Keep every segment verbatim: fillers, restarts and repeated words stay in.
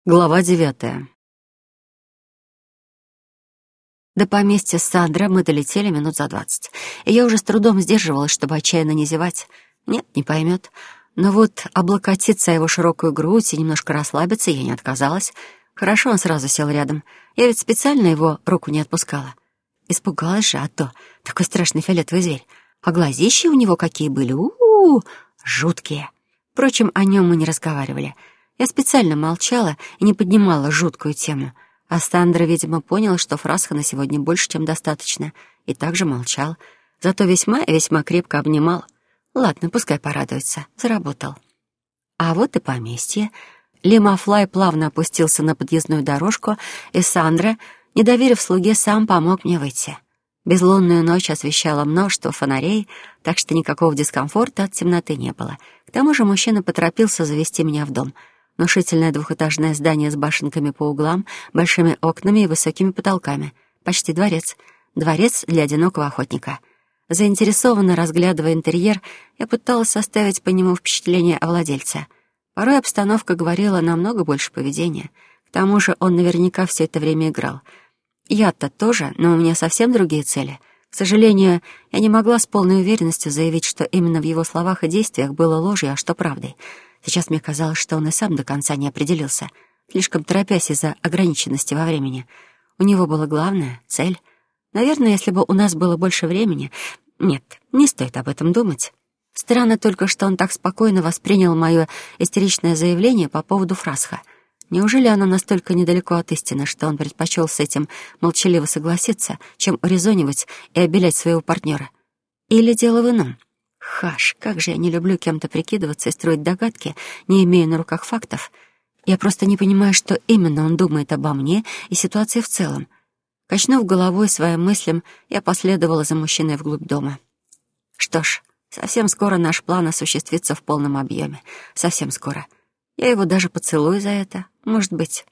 Глава девятая. До поместья Сандра мы долетели минут за двадцать, и я уже с трудом сдерживалась, чтобы отчаянно не зевать. Нет, не поймет. Но вот облокотиться о его широкую грудь и немножко расслабиться я не отказалась. Хорошо, он сразу сел рядом. Я ведь специально его руку не отпускала. Испугалась же, а то такой страшный фиолетовый зверь. А глазища у него какие были, у-у-у, жуткие. Впрочем, о нем мы не разговаривали. Я специально молчала и не поднимала жуткую тему. А Сандра, видимо, понял, что фразха на сегодня больше, чем достаточно, и также молчал. Зато весьма и весьма крепко обнимал. Ладно, пускай порадуется. Заработал. А вот и поместье. Лимафлай плавно опустился на подъездную дорожку, и Сандра, не доверив слуге, сам помог мне выйти. Безлунную ночь освещало множество фонарей, так что никакого дискомфорта от темноты не было. К тому же мужчина поторопился завести меня в дом — внушительное двухэтажное здание с башенками по углам, большими окнами и высокими потолками. Почти дворец. Дворец для одинокого охотника. Заинтересованно разглядывая интерьер, я пыталась составить по нему впечатление о владельце. Порой обстановка говорила намного больше поведения. К тому же он наверняка все это время играл. Я-то тоже, но у меня совсем другие цели. К сожалению, я не могла с полной уверенностью заявить, что именно в его словах и действиях было ложью, а что правдой. Сейчас мне казалось, что он и сам до конца не определился, слишком торопясь из-за ограниченности во времени. У него была главная цель. Наверное, если бы у нас было больше времени... Нет, не стоит об этом думать. Странно только, что он так спокойно воспринял мое истеричное заявление по поводу Фрасха. Неужели оно настолько недалеко от истины, что он предпочел с этим молчаливо согласиться, чем урезонивать и обелять своего партнера? Или дело в ином? Хаш, как же я не люблю кем-то прикидываться и строить догадки, не имея на руках фактов. Я просто не понимаю, что именно он думает обо мне и ситуации в целом. Качнув головой своим мыслям, я последовала за мужчиной вглубь дома. Что ж, совсем скоро наш план осуществится в полном объеме. Совсем скоро. Я его даже поцелую за это, может быть.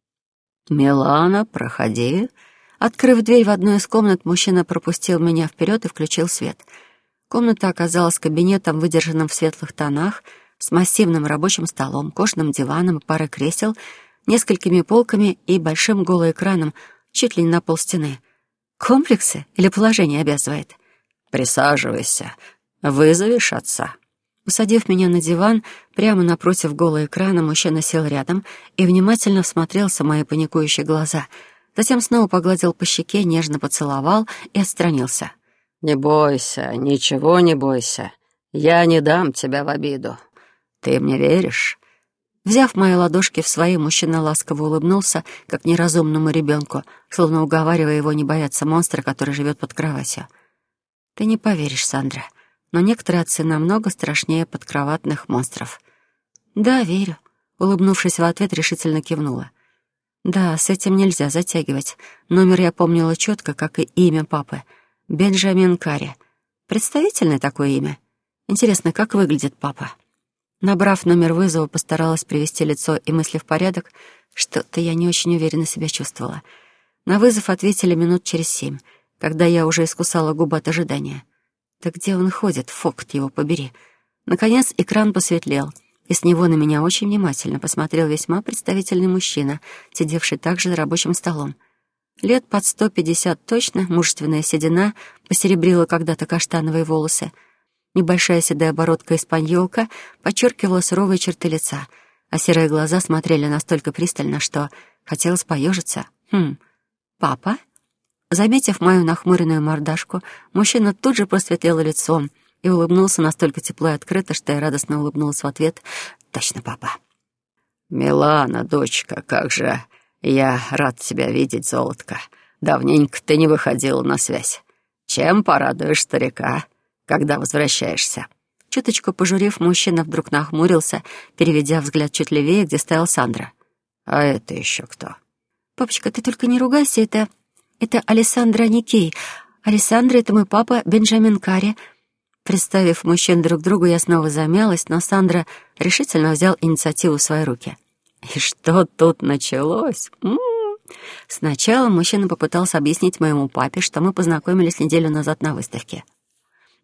«Милана, проходи». Открыв дверь в одну из комнат, мужчина пропустил меня вперед и включил свет — Комната оказалась кабинетом, выдержанным в светлых тонах, с массивным рабочим столом, кожаным диваном и парой кресел, несколькими полками и большим голоэкраном чуть ли не на полстены. Комплексы или положение обязывает? «Присаживайся. Вызовешь отца». Усадив меня на диван, прямо напротив голоэкрана, мужчина сел рядом и внимательно всмотрелся в мои паникующие глаза. Затем снова погладил по щеке, нежно поцеловал и отстранился. «Не бойся, ничего не бойся. Я не дам тебя в обиду. Ты мне веришь?» Взяв мои ладошки в свои, мужчина ласково улыбнулся, как неразумному ребенку, словно уговаривая его не бояться монстра, который живет под кроватью. «Ты не поверишь, Сандра, но некоторые отцы намного страшнее подкроватных монстров». «Да, верю», — улыбнувшись в ответ, решительно кивнула. «Да, с этим нельзя затягивать. Номер я помнила четко, как и имя папы — Бенджамин Карри. Представительное такое имя. Интересно, как выглядит папа?» Набрав номер вызова, постаралась привести лицо и мысли в порядок. Что-то я не очень уверенно себя чувствовала. На вызов ответили минут через семь, когда я уже искусала губы от ожидания. «Да где он ходит? Фокт его побери!» Наконец экран посветлел, и с него на меня очень внимательно посмотрел весьма представительный мужчина, сидевший также за рабочим столом. Лет под сто пятьдесят точно, мужественная седина посеребрила когда-то каштановые волосы. Небольшая седая бородка-испаньолка подчеркивала суровые черты лица, а серые глаза смотрели настолько пристально, что хотелось поежиться. «Хм, папа?» Заметив мою нахмуренную мордашку, мужчина тут же просветлел лицом и улыбнулся настолько тепло и открыто, что я радостно улыбнулась в ответ. «Точно, папа». «Милана, дочка, как же... Я рад тебя видеть, золотко. Давненько ты не выходила на связь. Чем порадуешь старика, когда возвращаешься?» Чуточку пожурив, мужчина вдруг нахмурился, переведя взгляд чуть левее, где стоял Сандра. «А это еще кто?» «Папочка, ты только не ругайся, это... это Алессандро Никей. Алессандро — это мой папа Бенджамин Карри». Представив мужчин друг другу, я снова замялась, но Сандра решительно взял инициативу в свои руки. И что тут началось? М-м-м. Сначала мужчина попытался объяснить моему папе, что мы познакомились неделю назад на выставке.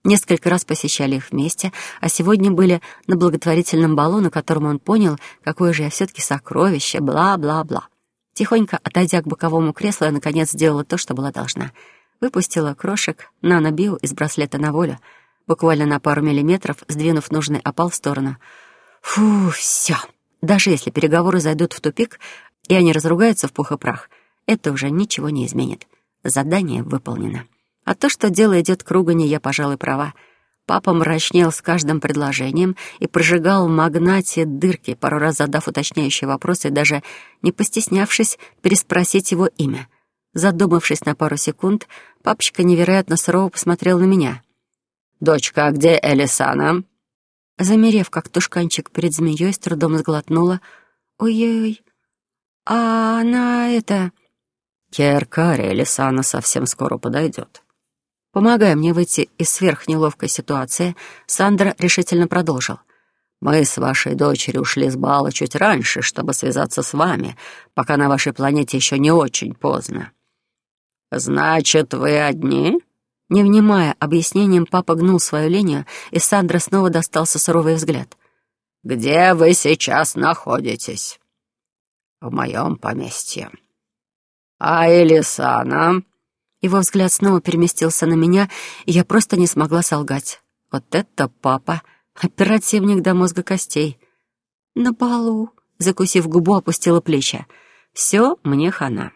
Несколько раз посещали их вместе, а сегодня были на благотворительном балу, на котором он понял, какое же я все-таки сокровище, бла-бла-бла. Тихонько, отойдя к боковому креслу, я, наконец, сделала то, что была должна. Выпустила крошек нано-био из браслета на волю, буквально на пару миллиметров, сдвинув нужный опал в сторону. Фу, все. Даже если переговоры зайдут в тупик, и они разругаются в пух и прах, это уже ничего не изменит. Задание выполнено. А то, что дело идет к ругани, я, пожалуй, права. Папа мрачнел с каждым предложением и прожигал в магнате дырки, пару раз задав уточняющие вопросы и даже не постеснявшись переспросить его имя. Задумавшись на пару секунд, папочка невероятно сурово посмотрел на меня. «Дочка, а где Элисана?» Замерев, как тушканчик перед змеей, с трудом сглотнула. «Ой-ой-ой, а она это...» «Керкари, Элисана совсем скоро подойдет». Помогая мне выйти из сверхнеловкой ситуации, Сандра решительно продолжил. «Мы с вашей дочерью ушли с бала чуть раньше, чтобы связаться с вами, пока на вашей планете еще не очень поздно». «Значит, вы одни?» Не внимая объяснениям, папа гнул свою линию, и Сандра снова достался суровый взгляд. «Где вы сейчас находитесь?» «В моем поместье». «А Элисана?» Его взгляд снова переместился на меня, и я просто не смогла солгать. Вот это папа! Оперативник до мозга костей. «На балу», — закусив губу, опустила плечи. «Все, мне хана».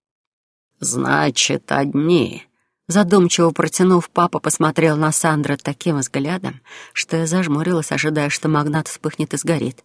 «Значит, одни». Задумчиво протянув, папа посмотрел на Сандра таким взглядом, что я зажмурилась, ожидая, что магнат вспыхнет и сгорит.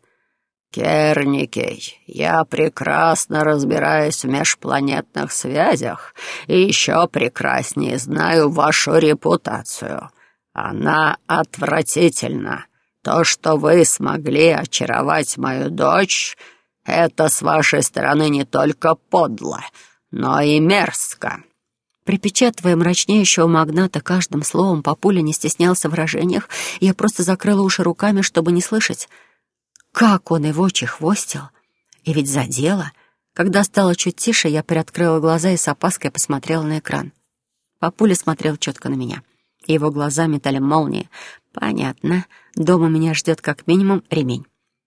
«Керникей, я прекрасно разбираюсь в межпланетных связях и еще прекраснее знаю вашу репутацию. Она отвратительна. То, что вы смогли очаровать мою дочь, это с вашей стороны не только подло, но и мерзко». Припечатывая мрачнеющего магната каждым словом, папуля не стеснялся в выражениях, и я просто закрыла уши руками, чтобы не слышать. Как он его чехвостил! И ведь задело. Когда стало чуть тише, я приоткрыла глаза и с опаской посмотрела на экран. Папуля смотрел четко на меня, и его глаза метали молнии. Понятно, дома меня ждет как минимум ремень.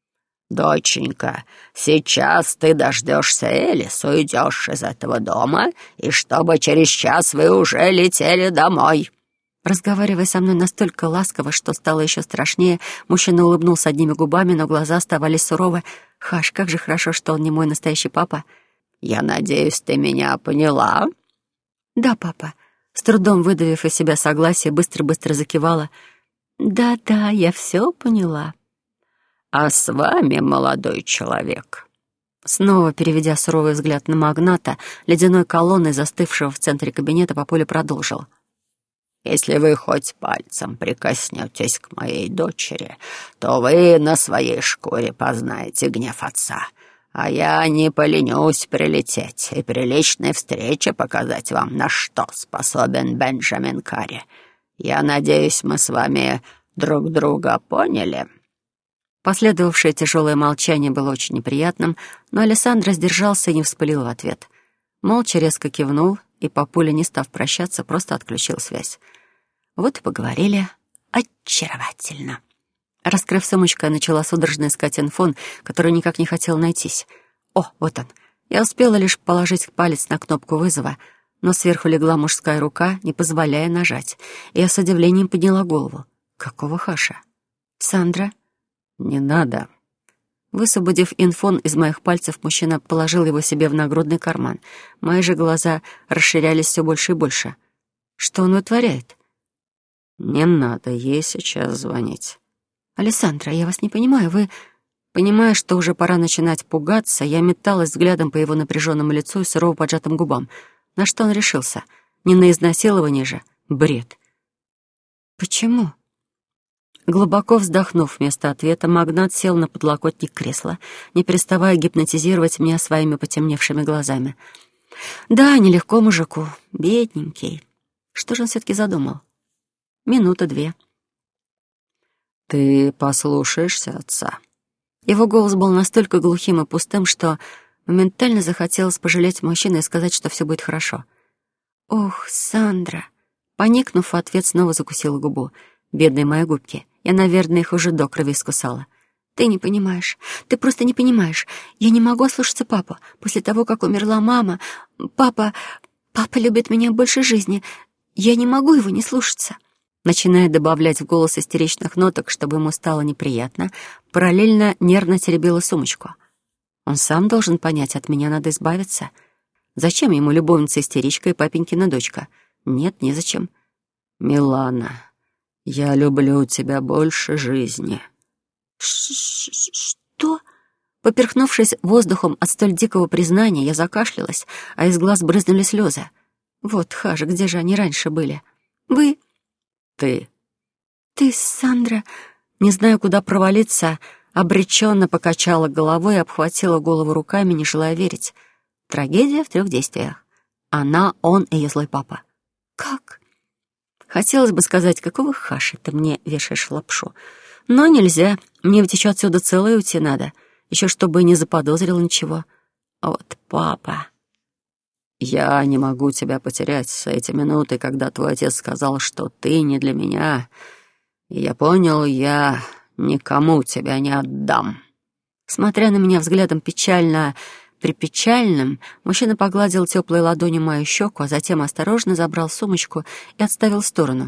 «Доченька, сейчас ты дождешься Элис, уйдешь из этого дома, и чтобы через час вы уже летели домой». Разговаривая со мной настолько ласково, что стало еще страшнее, мужчина улыбнулся одними губами, но глаза оставались суровы. «Хаш, как же хорошо, что он не мой настоящий папа». «Я надеюсь, ты меня поняла?» «Да, папа». С трудом выдавив из себя согласие, быстро-быстро закивала. «Да-да, я все поняла». «А с вами, молодой человек?» Снова переведя суровый взгляд на магната, ледяной колонной, застывшего в центре кабинета, папуля продолжил. «Если вы хоть пальцем прикоснетесь к моей дочери, то вы на своей шкуре познаете гнев отца. А я не поленюсь прилететь и при личной встрече показать вам, на что способен Бенджамин Карри. Я надеюсь, мы с вами друг друга поняли». Последовавшее тяжелое молчание было очень неприятным, но Алессандро сдержался и не вспылил в ответ. Молча резко кивнул, и папуля, не став прощаться, просто отключил связь. Вот и поговорили. Очаровательно. Раскрыв сумочку, я начала судорожно искать инфон, который никак не хотел найтись. О, вот он. Я успела лишь положить палец на кнопку вызова, но сверху легла мужская рука, не позволяя нажать. И я с удивлением подняла голову. Какого хаша? «Сандра?» «Не надо». Высвободив инфон из моих пальцев, мужчина положил его себе в нагрудный карман. Мои же глаза расширялись все больше и больше. Что он вытворяет? «Не надо ей сейчас звонить». «Алессандро, я вас не понимаю, вы...» Понимая, что уже пора начинать пугаться, я металась взглядом по его напряженному лицу и сурово поджатым губам. На что он решился? Не на изнасилование же? Бред. «Почему?» Глубоко вздохнув вместо ответа, магнат сел на подлокотник кресла, не переставая гипнотизировать меня своими потемневшими глазами. «Да, нелегко мужику. Бедненький. Что же он все-таки задумал?» Минута две. «Ты послушаешься отца?» Его голос был настолько глухим и пустым, что моментально захотелось пожалеть мужчину и сказать, что все будет хорошо. «Ох, Сандра!» Поникнув, в ответ снова закусила губу. Бедные мои губки. Я, наверное, их уже до крови искусала. Ты не понимаешь. Ты просто не понимаешь. Я не могу слушаться папу. После того, как умерла мама, папа... Папа любит меня больше жизни. Я не могу его не слушаться. Начиная добавлять в голос истеричных ноток, чтобы ему стало неприятно, параллельно нервно теребила сумочку. Он сам должен понять, от меня надо избавиться. Зачем ему любовница-истеричка и папенькина дочка? Нет, незачем. «Милана, я люблю тебя больше жизни». «Что?» Поперхнувшись воздухом от столь дикого признания, я закашлялась, а из глаз брызнули слезы. «Вот, Хажа, где же они раньше были? Вы...» «Ты...» «Ты, Сандра...» Не знаю, куда провалиться, обреченно покачала головой и обхватила голову руками, не желая верить. Трагедия в трех действиях. Она, он и ее злой папа. «Как?» Хотелось бы сказать, какого Хаши ты мне вешаешь лапшу. Но нельзя, мне ведь еще отсюда целое уйти надо. Еще чтобы не заподозрил ничего. Вот папа. «Я не могу тебя потерять с эти минуты, когда твой отец сказал, что ты не для меня. И я понял, я никому тебя не отдам». Смотря на меня взглядом печально припечальным, мужчина погладил теплой ладонью мою щеку, а затем осторожно забрал сумочку и отставил в сторону.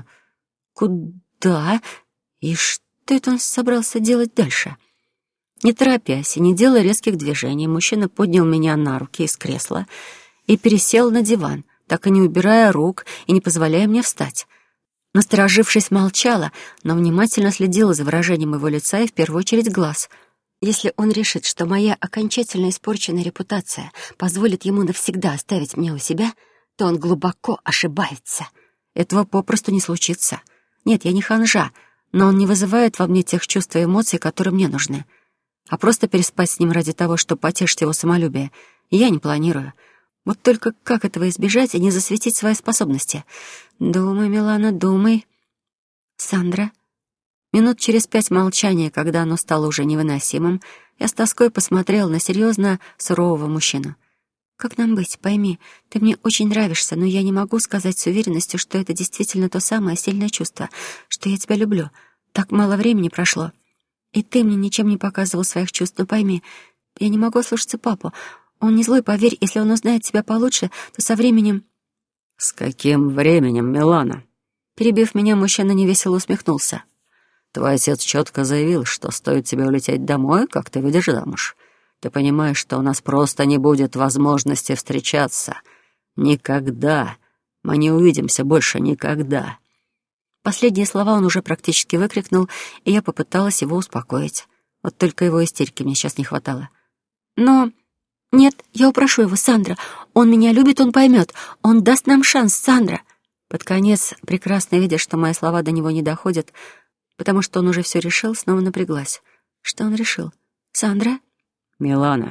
«Куда? И что это он собрался делать дальше?» Не торопясь и не делая резких движений, мужчина поднял меня на руки из кресла и пересел на диван, так и не убирая рук и не позволяя мне встать. Насторожившись, молчала, но внимательно следила за выражением его лица и в первую очередь глаз. Если он решит, что моя окончательно испорченная репутация позволит ему навсегда оставить меня у себя, то он глубоко ошибается. Этого попросту не случится. Нет, я не ханжа, но он не вызывает во мне тех чувств и эмоций, которые мне нужны. А просто переспать с ним ради того, чтобы потешить его самолюбие, я не планирую. Вот только как этого избежать и не засветить свои способности? Думай, Милана, думай. Сандра. Минут через пять молчания, когда оно стало уже невыносимым, я с тоской посмотрела на серьезно сурового мужчину. «Как нам быть? Пойми, ты мне очень нравишься, но я не могу сказать с уверенностью, что это действительно то самое сильное чувство, что я тебя люблю. Так мало времени прошло. И ты мне ничем не показывал своих чувств, но пойми, я не могу слушаться папу. Он не злой, поверь, если он узнает тебя получше, то со временем...» «С каким временем, Милана?» Перебив меня, мужчина невесело усмехнулся. «Твой отец четко заявил, что стоит тебе улететь домой, как ты выйдешь замуж. Ты понимаешь, что у нас просто не будет возможности встречаться. Никогда. Мы не увидимся больше никогда». Последние слова он уже практически выкрикнул, и я попыталась его успокоить. Вот только его истерики мне сейчас не хватало. «Но... Нет, я упрошу его, Сандра. Он меня любит, он поймет. Он даст нам шанс, Сандра». Под конец, прекрасно видя, что мои слова до него не доходят, потому что он уже все решил, снова напряглась. Что он решил? «Сандра?» «Милана,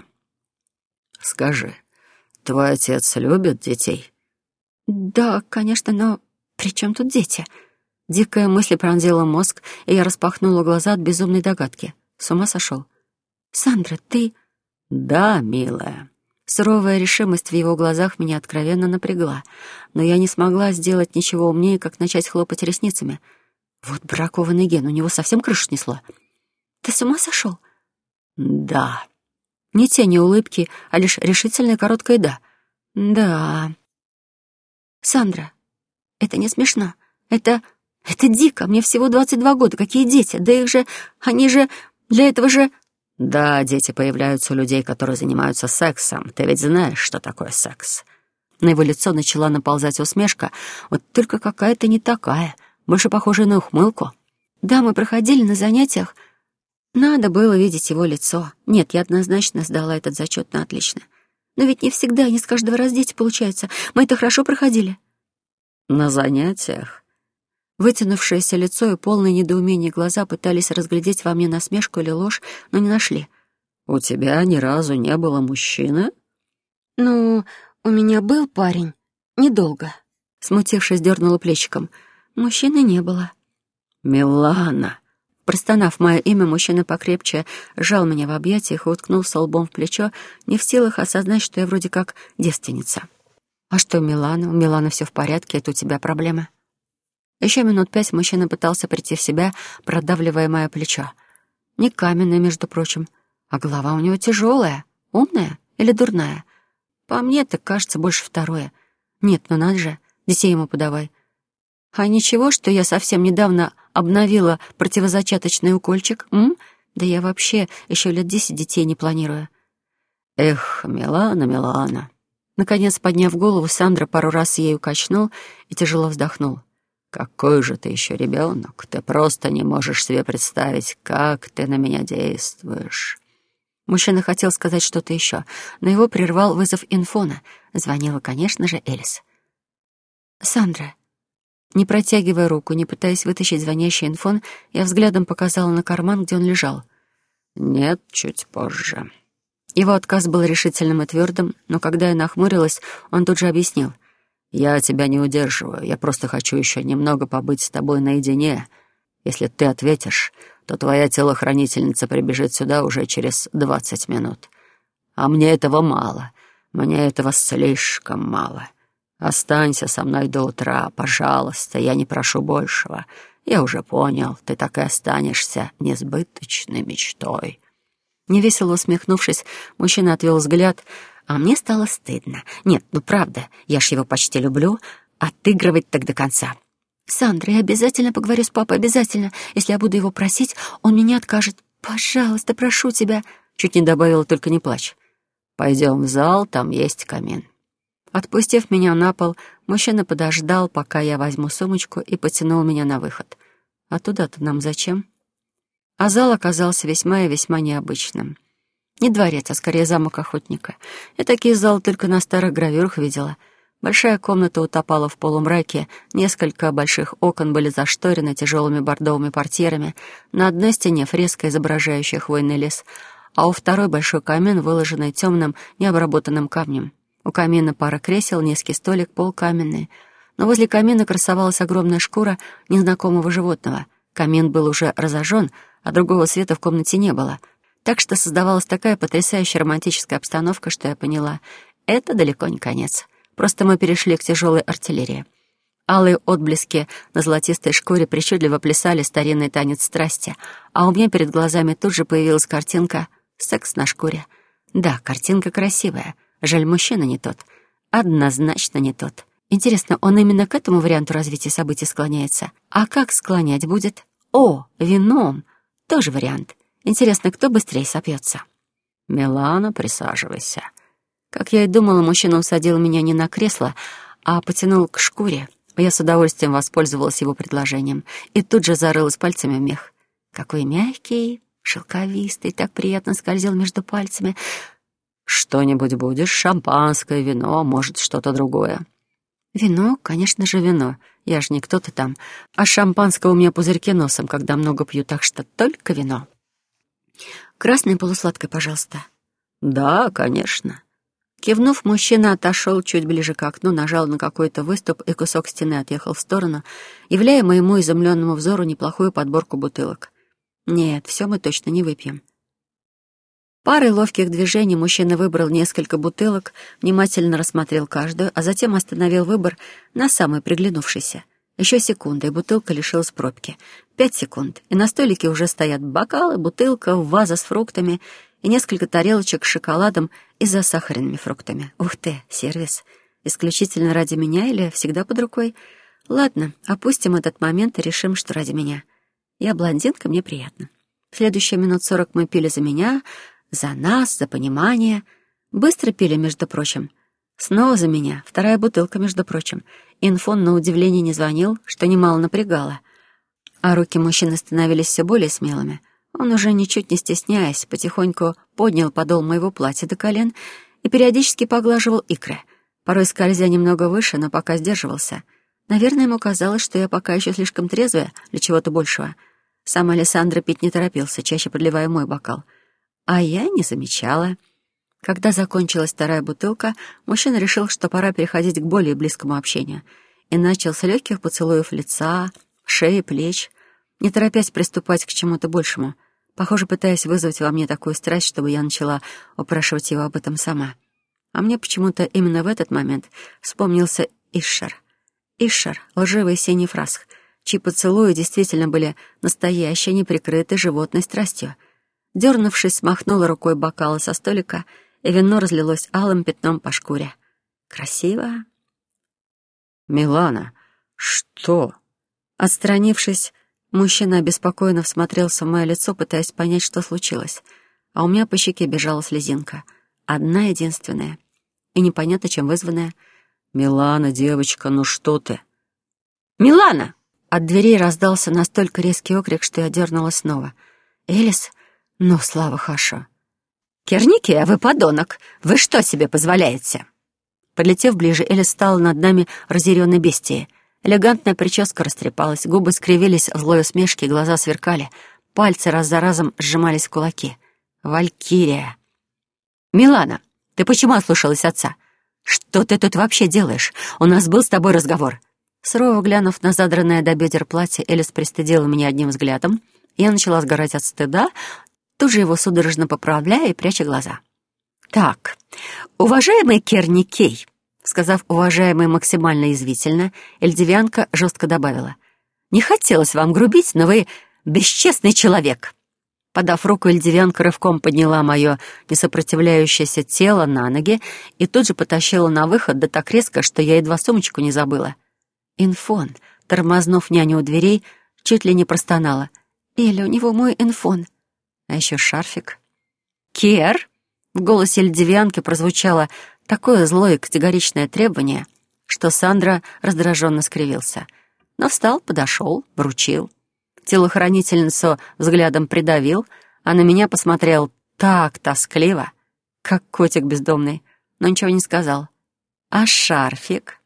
скажи, твой отец любит детей?» «Да, конечно, но при чем тут дети?» Дикая мысль пронзила мозг, и я распахнула глаза от безумной догадки. С ума сошел. «Сандра, ты...» «Да, милая». Суровая решимость в его глазах меня откровенно напрягла, но я не смогла сделать ничего умнее, как начать хлопать ресницами. Вот бракованный ген, у него совсем крышу снесло. «Ты с ума сошел?» «Да». Ни тени улыбки, а лишь решительное короткое «да». «Да». «Сандра, это не смешно. Это... это дико. Мне всего двадцать два года. Какие дети? Да их же... они же... для этого же...» «Да, дети появляются у людей, которые занимаются сексом. Ты ведь знаешь, что такое секс?» На его лицо начала наползать усмешка, вот только какая-то не такая, больше похожая на ухмылку. «Да, мы проходили на занятиях. Надо было видеть его лицо. Нет, я однозначно сдала этот зачет на отлично. Но ведь не всегда, не с каждого раза дети получаются. Мы это хорошо проходили». «На занятиях?» Вытянувшееся лицо и полное недоумение глаза пытались разглядеть во мне насмешку или ложь, но не нашли. «У тебя ни разу не было мужчины?» «Ну, у меня был парень. Недолго». Смутившись, дернула плечиком. Мужчины не было. «Милана!» Простонав мое имя, мужчина покрепче сжал меня в объятиях и уткнулся лбом в плечо, не в силах осознать, что я вроде как девственница. «А что, Милана? У Миланы все в порядке, это у тебя проблема». Еще минут пять мужчина пытался прийти в себя, продавливая мое плечо. Не каменное, между прочим, а голова у него тяжелая, умная или дурная. По мне, так кажется, больше второе. Нет, ну надо же, детей ему подавай. А ничего, что я совсем недавно обновила противозачаточный укольчик, м? Да я вообще еще лет десять детей не планирую. Эх, Милана, Милана. Наконец, подняв голову, Сандра пару раз ею качнул и тяжело вздохнул. Какой же ты еще ребенок. Ты просто не можешь себе представить, как ты на меня действуешь. Мужчина хотел сказать что-то еще, но его прервал вызов инфона. Звонила, конечно же, Элис. «Сандра». Не протягивая руку, не пытаясь вытащить звонящий инфон, я взглядом показала на карман, где он лежал. «Нет, чуть позже». Его отказ был решительным и твердым, но когда я нахмурилась, он тут же объяснил. «Я тебя не удерживаю. Я просто хочу еще немного побыть с тобой наедине. Если ты ответишь, то твоя телохранительница прибежит сюда уже через двадцать минут. А мне этого мало. Мне этого слишком мало. Останься со мной до утра, пожалуйста. Я не прошу большего. Я уже понял, ты так и останешься несбыточной мечтой». Невесело усмехнувшись, мужчина отвел взгляд, а мне стало стыдно. Нет, ну правда, я ж его почти люблю. Отыгрывать так до конца. «Сандра, я обязательно поговорю с папой, обязательно. Если я буду его просить, он мне не откажет. Пожалуйста, прошу тебя». Чуть не добавила, только не плачь. «Пойдем в зал, там есть камин». Отпустив меня на пол, мужчина подождал, пока я возьму сумочку, и потянул меня на выход. А туда-то нам зачем? А зал оказался весьма и весьма необычным. Не дворец, а скорее замок охотника. Я такие залы только на старых гравюрах видела. Большая комната утопала в полумраке, несколько больших окон были зашторены тяжелыми бордовыми портьерами, на одной стене фреска, изображающая хвойный лес, а у второй большой камин, выложенный темным, необработанным камнем. У камина пара кресел, низкий столик, пол каменный. Но возле камина красовалась огромная шкура незнакомого животного. Камин был уже разожжен, а другого света в комнате не было. Так что создавалась такая потрясающая романтическая обстановка, что я поняла — это далеко не конец. Просто мы перешли к тяжелой артиллерии. Алые отблески на золотистой шкуре причудливо плясали старинный танец страсти, а у меня перед глазами тут же появилась картинка «Секс на шкуре». Да, картинка красивая. Жаль, мужчина не тот. Однозначно не тот. Интересно, он именно к этому варианту развития событий склоняется? А как склонять будет? О, вином. Тоже вариант. Интересно, кто быстрее сопьется? «Милана, присаживайся». Как я и думала, мужчина усадил меня не на кресло, а потянул к шкуре. Я с удовольствием воспользовалась его предложением и тут же зарылась пальцами в мех. Какой мягкий, шелковистый, так приятно скользил между пальцами. «Что-нибудь будешь? Шампанское, вино, может, что-то другое?» «Вино, конечно же, вино. Я же не кто-то там. А шампанского у меня пузырьки носом, когда много пью, так что только вино. Красное полусладкое, пожалуйста». «Да, конечно». Кивнув, мужчина отошел чуть ближе к окну, нажал на какой-то выступ, и кусок стены отъехал в сторону, являя моему изумленному взору неплохую подборку бутылок. Нет, все мы точно не выпьем. Парой ловких движений мужчина выбрал несколько бутылок, внимательно рассмотрел каждую, а затем остановил выбор на самой приглянувшейся. Еще секунда, и бутылка лишилась пробки. Пять секунд, и на столике уже стоят бокалы, бутылка, ваза с фруктами и несколько тарелочек с шоколадом и засахаренными фруктами. Ух ты, сервис. Исключительно ради меня или всегда под рукой? Ладно, опустим этот момент и решим, что ради меня. Я блондинка, мне приятно. Следующие минут сорок мы пили за меня, за нас, за понимание. Быстро пили, между прочим. Снова за меня, вторая бутылка, между прочим. Инфон, на удивление, не звонил, что немало напрягало. А руки мужчины становились все более смелыми. Он уже, ничуть не стесняясь, потихоньку поднял подол моего платья до колен и периодически поглаживал икры, порой скользя немного выше, но пока сдерживался. Наверное, ему казалось, что я пока еще слишком трезвая для чего-то большего. Сам Алессандро пить не торопился, чаще подливая мой бокал. А я не замечала. Когда закончилась вторая бутылка, мужчина решил, что пора переходить к более близкому общению, и начал с легких поцелуев лица, шеи, плеч, не торопясь приступать к чему-то большему, похоже, пытаясь вызвать во мне такую страсть, чтобы я начала упрашивать его об этом сама. А мне почему-то именно в этот момент вспомнился Ишшар. Ишшар — лживый синий фраск, чьи поцелуи действительно были настоящей, неприкрытой животной страстью. Дернувшись, смахнула рукой бокалы со столика, и вино разлилось алым пятном по шкуре. Красиво. «Милана, что?» Отстранившись, мужчина обеспокоенно всмотрелся в мое лицо, пытаясь понять, что случилось. А у меня по щеке бежала слезинка. Одна единственная. И непонятно, чем вызванная. «Милана, девочка, ну что ты?» «Милана!» От дверей раздался настолько резкий окрик, что я дернулась снова. «Элис? Ну, слава Хашу!» «Керники, а вы подонок! Вы что себе позволяете?» Подлетев ближе, Элис стала над нами разъяренной бестией. Элегантная прическа растрепалась, губы скривились в злой усмешке, глаза сверкали, пальцы раз за разом сжимались в кулаки. «Валькирия!» «Милана, ты почему ослушалась отца? Что ты тут вообще делаешь? У нас был с тобой разговор». Сурово глянув на задранное до бедер платье, Элис пристыдила меня одним взглядом. Я начала сгорать от стыда, тут же его судорожно поправляя и пряча глаза. «Так, уважаемый Керни Кей», сказав «уважаемый» максимально язвительно, эльдивянка жестко добавила: «Не хотелось вам грубить, но вы бесчестный человек». Подав руку, эльдивянка рывком подняла мое несопротивляющееся тело на ноги и тут же потащила на выход, да так резко, что я едва сумочку не забыла. Инфон, тормознув няню у дверей, чуть ли не простонала. «Эля, у него мой инфон». А еще шарфик. «Кер?» В голосе льдивянки прозвучало такое злое и категоричное требование, что Сандра раздраженно скривился. Но встал, подошел, вручил. Телохранительницу взглядом придавил, а на меня посмотрел так тоскливо, как котик бездомный, но ничего не сказал. «А шарфик?»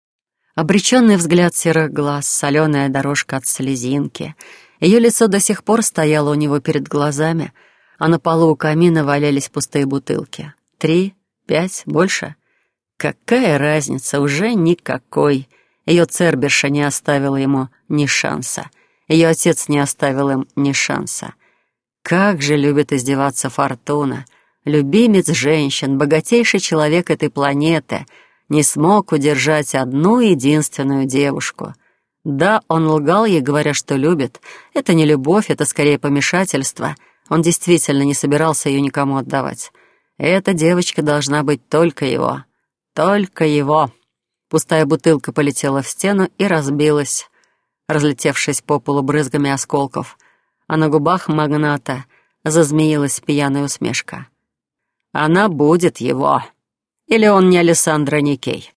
Обреченный взгляд серых глаз, соленая дорожка от слезинки. Ее лицо до сих пор стояло у него перед глазами, а на полу у камина валялись пустые бутылки. Три, пять, больше? Какая разница? Уже никакой. Ее церберша не оставила ему ни шанса. Ее отец не оставил им ни шанса. Как же любит издеваться Фортуна. Любимец женщин, богатейший человек этой планеты — не смог удержать одну единственную девушку. Да, он лгал ей, говоря, что любит. Это не любовь, это скорее помешательство. Он действительно не собирался ее никому отдавать. Эта девочка должна быть только его. Только его. Пустая бутылка полетела в стену и разбилась, разлетевшись по полу брызгами осколков, а на губах магната зазмеилась пьяная усмешка. Она будет его. Или он не Алессандро Никей?